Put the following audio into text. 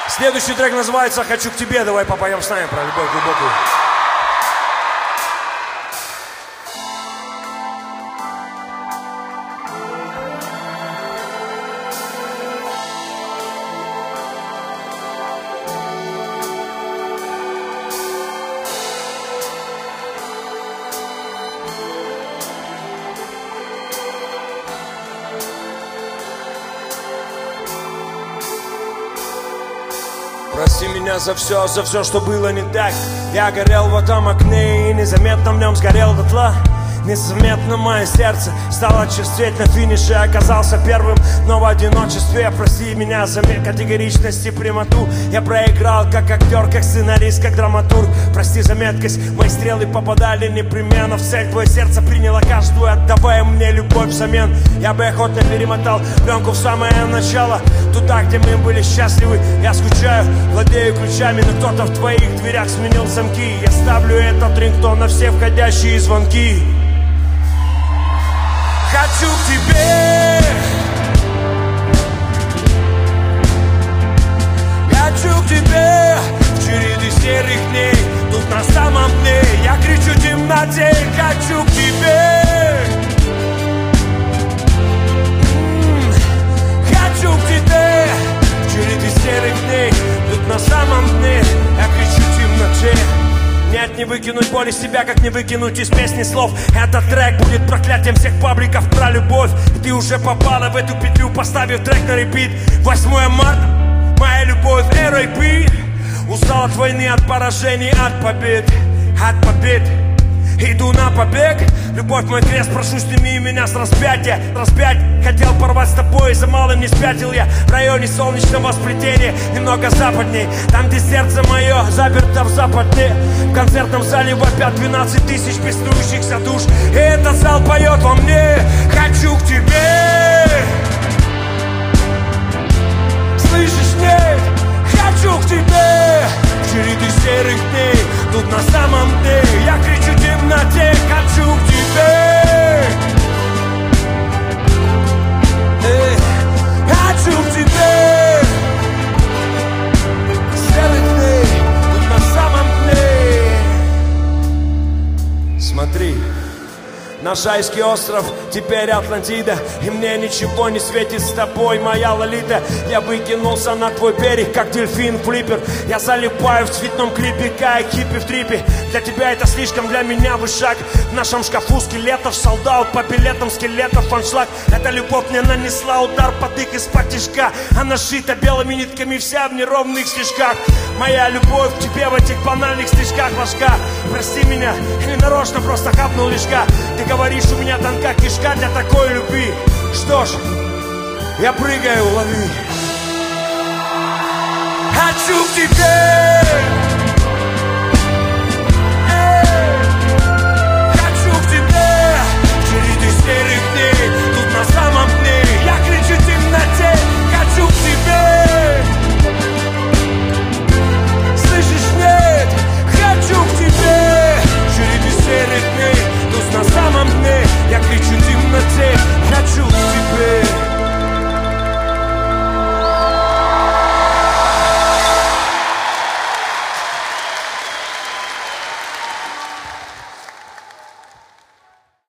Следующий трек называется «Хочу к тебе». Давай попоем с нами про любовь глубокую. Прости меня за все, что было не так. Я горел в этом окне и незаметно в нем сгорел дотла. Незаметно мое сердце стало черстветь на финише. Оказался первым, но в одиночестве. Прости меня за категоричность и прямоту. Я проиграл как актер, как сценарист, как драматург. Прости за меткость, мои стрелы попадали непременно в цель. Твое сердце приняло каждую, отдавая мне любовь взамен. Я бы охотно перемотал пленку в самое начало, туда, где мы были счастливы. Я скучаю, владею ключами, но кто-то в твоих дверях сменил замки. Я ставлю этот рингтон на все входящие звонки. Хочу к тебе, хочу к тебе. В череде серых дней, тут на самом дне я кричу в темноте. Хочу к тебе, хочу к тебе. В череде серых дней, тут на самом дне я кричу в темноте. Нет, не выкинуть боль из себя, как не выкинуть из песни слов. Этот трек будет проклятием всех пабликов про любовь. Ты уже попала в эту петлю, поставив трек на репит. 8 марта, моя любовь, R.I.P. Устал от войны, от поражений, от побед. От побед иду на побег. Любовь мой крест, прошу, сними меня с распятия. Распять хотел порвать с тобой, за малым не спятил я. В районе солнечного сплетения, немного западней, там, где сердце мое заперто в западне. В концертном зале вопят 12 тысяч беснующихся душ, и этот зал поет во мне. Хочу к тебе. Слышишь, нет? Хочу к тебе. В череде серых дней, тут на самом дне я кричу в темноте. Хочу к тебе. Хочу к тебе. Серых дней, тут на самом дне. Смотри, наш райский остров, теперь Атлантида. И мне ничего не светит с тобой, моя Лолита. Я выкинулся на твой берег, как дельфин флиппер. Я залипаю в цветном клипе, как хиппи в трипе. Для тебя это слишком, для меня вышаг. В нашем шкафу скелетов, солдат по билетам скелетов аншлаг. Эта любовь мне нанесла удар под их из-под тишка. Она сшита белыми нитками, вся в неровных стежках. Моя любовь к тебе в этих банальных стежках ложка. Прости меня, или нарочно просто хапнул лишка. Ты говоришь, у меня тонка кишка для такой любви. Что ж, я прыгаю, лови. Хочу к тебе. Хочу к тебе. В череде серых дней, тут на самом дне я кричу в темноте. Хочу к тебе. Слышишь, нет? Хочу к тебе. В череде серых дней, тут на самом дне я кричу в темноте. Хочу к тебе.